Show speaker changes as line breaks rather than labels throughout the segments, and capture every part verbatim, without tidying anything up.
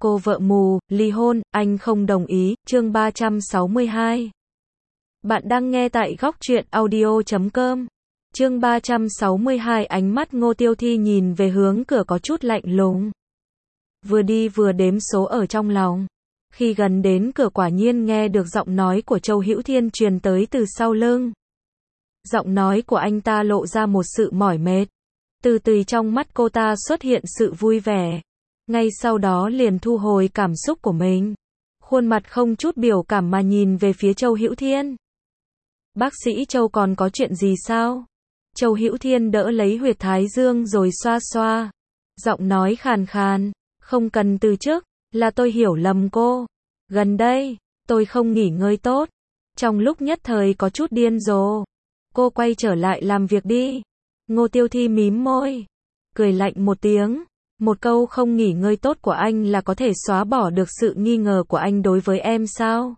Cô vợ mù, ly hôn, anh không đồng ý, chương ba trăm sáu mươi hai. Bạn đang nghe tại góc truyện audio chấm com. Chương ba trăm sáu mươi hai, ánh mắt Ngô Tiêu Thi nhìn về hướng cửa có chút lạnh lùng. Vừa đi vừa đếm số ở trong lòng. Khi gần đến cửa quả nhiên nghe được giọng nói của Châu Hữu Thiên truyền tới từ sau lưng. Giọng nói của anh ta lộ ra một sự mỏi mệt. Từ từ trong mắt cô ta xuất hiện sự vui vẻ. Ngay sau đó liền thu hồi cảm xúc của mình. Khuôn mặt không chút biểu cảm mà nhìn về phía Châu Hữu Thiên. Bác sĩ Châu còn có chuyện gì sao? Châu Hữu Thiên đỡ lấy huyệt thái dương rồi xoa xoa. Giọng nói khàn khàn. Không cần từ chức, là tôi hiểu lầm cô. Gần đây, tôi không nghỉ ngơi tốt. Trong lúc nhất thời có chút điên rồ. Cô quay trở lại làm việc đi. Ngô Tiêu Thi mím môi. Cười lạnh một tiếng. Một câu không nghỉ ngơi tốt của anh là có thể xóa bỏ được sự nghi ngờ của anh đối với em sao?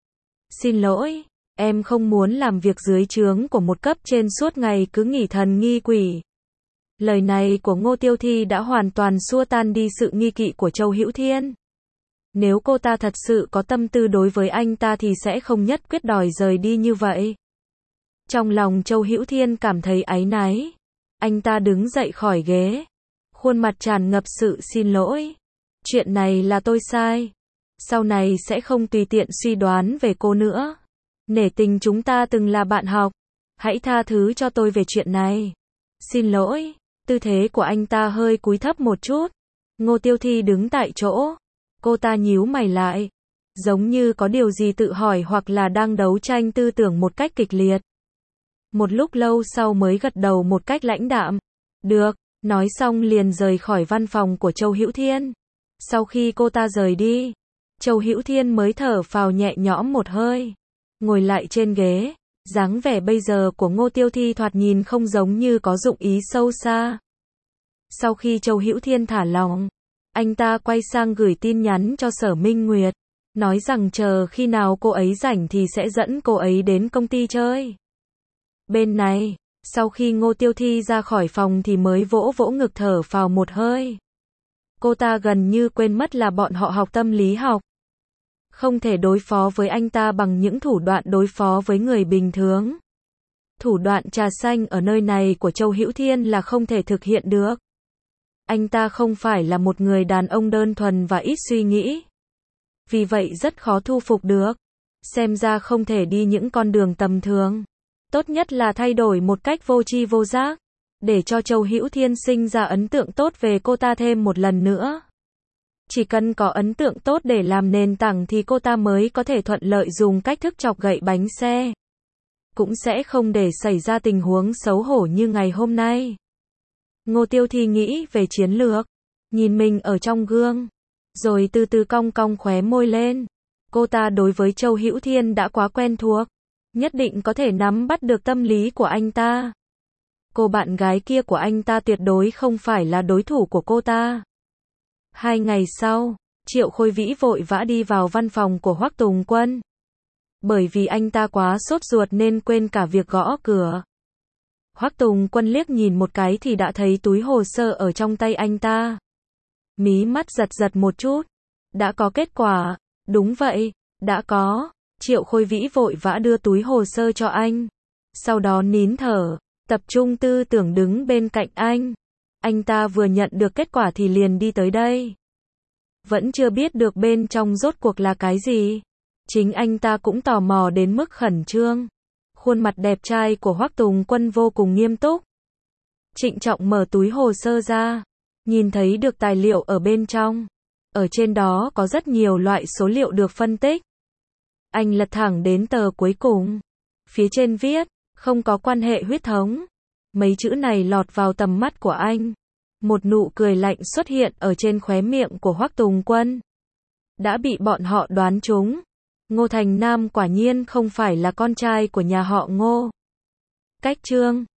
Xin lỗi, em không muốn làm việc dưới trướng của một cấp trên suốt ngày cứ nghỉ thần nghi quỷ. Lời này của Ngô Tiêu Thi đã hoàn toàn xua tan đi sự nghi kỵ của Châu Hữu Thiên. Nếu cô ta thật sự có tâm tư đối với anh ta thì sẽ không nhất quyết đòi rời đi như vậy. Trong lòng Châu Hữu Thiên cảm thấy áy náy. Anh ta đứng dậy khỏi ghế. Khuôn mặt tràn ngập sự xin lỗi. Chuyện này là tôi sai. Sau này sẽ không tùy tiện suy đoán về cô nữa. Nể tình chúng ta từng là bạn học. Hãy tha thứ cho tôi về chuyện này. Xin lỗi. Tư thế của anh ta hơi cúi thấp một chút. Ngô Tiêu Thi đứng tại chỗ. Cô ta nhíu mày lại. Giống như có điều gì tự hỏi hoặc là đang đấu tranh tư tưởng một cách kịch liệt. Một lúc lâu sau mới gật đầu một cách lãnh đạm. Được. Nói xong liền rời khỏi văn phòng của Châu Hữu Thiên. Sau khi cô ta rời đi, Châu Hữu Thiên mới thở phào nhẹ nhõm một hơi. Ngồi lại trên ghế, dáng vẻ bây giờ của Ngô Tiêu Thi thoạt nhìn không giống như có dụng ý sâu xa. Sau khi Châu Hữu Thiên thả lỏng, anh ta quay sang gửi tin nhắn cho Sở Minh Nguyệt, nói rằng chờ khi nào cô ấy rảnh thì sẽ dẫn cô ấy đến công ty chơi. Bên này, sau khi Ngô Tiêu Thi ra khỏi phòng thì mới vỗ vỗ ngực thở phào một hơi. Cô ta gần như quên mất là bọn họ học tâm lý học. Không thể đối phó với anh ta bằng những thủ đoạn đối phó với người bình thường. Thủ đoạn trà xanh ở nơi này của Châu Hữu Thiên là không thể thực hiện được. Anh ta không phải là một người đàn ông đơn thuần và ít suy nghĩ. Vì vậy rất khó thu phục được. Xem ra không thể đi những con đường tầm thường. Tốt nhất là thay đổi một cách vô tri vô giác, để cho Châu Hữu Thiên sinh ra ấn tượng tốt về cô ta thêm một lần nữa. Chỉ cần có ấn tượng tốt để làm nền tảng thì cô ta mới có thể thuận lợi dùng cách thức chọc gậy bánh xe. Cũng sẽ không để xảy ra tình huống xấu hổ như ngày hôm nay. Ngô Tiêu Thi nghĩ về chiến lược, nhìn mình ở trong gương, rồi từ từ cong cong khóe môi lên. Cô ta đối với Châu Hữu Thiên đã quá quen thuộc. Nhất định có thể nắm bắt được tâm lý của anh ta. Cô bạn gái kia của anh ta tuyệt đối không phải là đối thủ của cô ta. Hai ngày sau, Triệu Khôi Vĩ vội vã đi vào văn phòng của Hoắc Tùng Quân. Bởi vì anh ta quá sốt ruột nên quên cả việc gõ cửa. Hoắc Tùng Quân liếc nhìn một cái thì đã thấy túi hồ sơ ở trong tay anh ta. Mí mắt giật giật một chút. Đã có kết quả. Đúng vậy, đã có. Triệu Khôi Vĩ vội vã đưa túi hồ sơ cho anh. Sau đó nín thở, tập trung tư tưởng đứng bên cạnh anh. Anh ta vừa nhận được kết quả thì liền đi tới đây. Vẫn chưa biết được bên trong rốt cuộc là cái gì. Chính anh ta cũng tò mò đến mức khẩn trương. Khuôn mặt đẹp trai của Hoắc Tùng Quân vô cùng nghiêm túc. Trịnh trọng mở túi hồ sơ ra. Nhìn thấy được tài liệu ở bên trong. Ở trên đó có rất nhiều loại số liệu được phân tích. Anh lật thẳng đến tờ cuối cùng. Phía trên viết, không có quan hệ huyết thống. Mấy chữ này lọt vào tầm mắt của anh. Một nụ cười lạnh xuất hiện ở trên khóe miệng của Hoắc Tùng Quân. Đã bị bọn họ đoán trúng. Ngô Thành Nam quả nhiên không phải là con trai của nhà họ Ngô. Cách chương